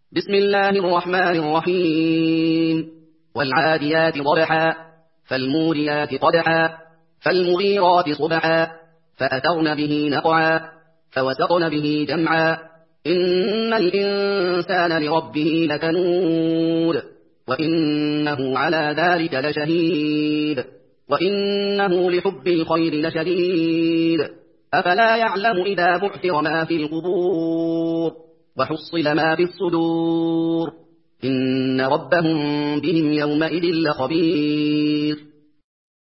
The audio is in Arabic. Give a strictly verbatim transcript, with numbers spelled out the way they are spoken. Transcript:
بسم الله الرحمن الرحيم والعاديات ضبحا فالموريات قدحا فالمغيرات صبحا فأثرن به نقعا فوسطن به جمعا إن الإنسان لربه لكنود وإنه على ذلك لشهيد وإنه لحب الخير لشديد أفلا يعلم إذا بعثر ما في القبور وحصل ما في الصدور إن ربهم بهم يومئذ لخبير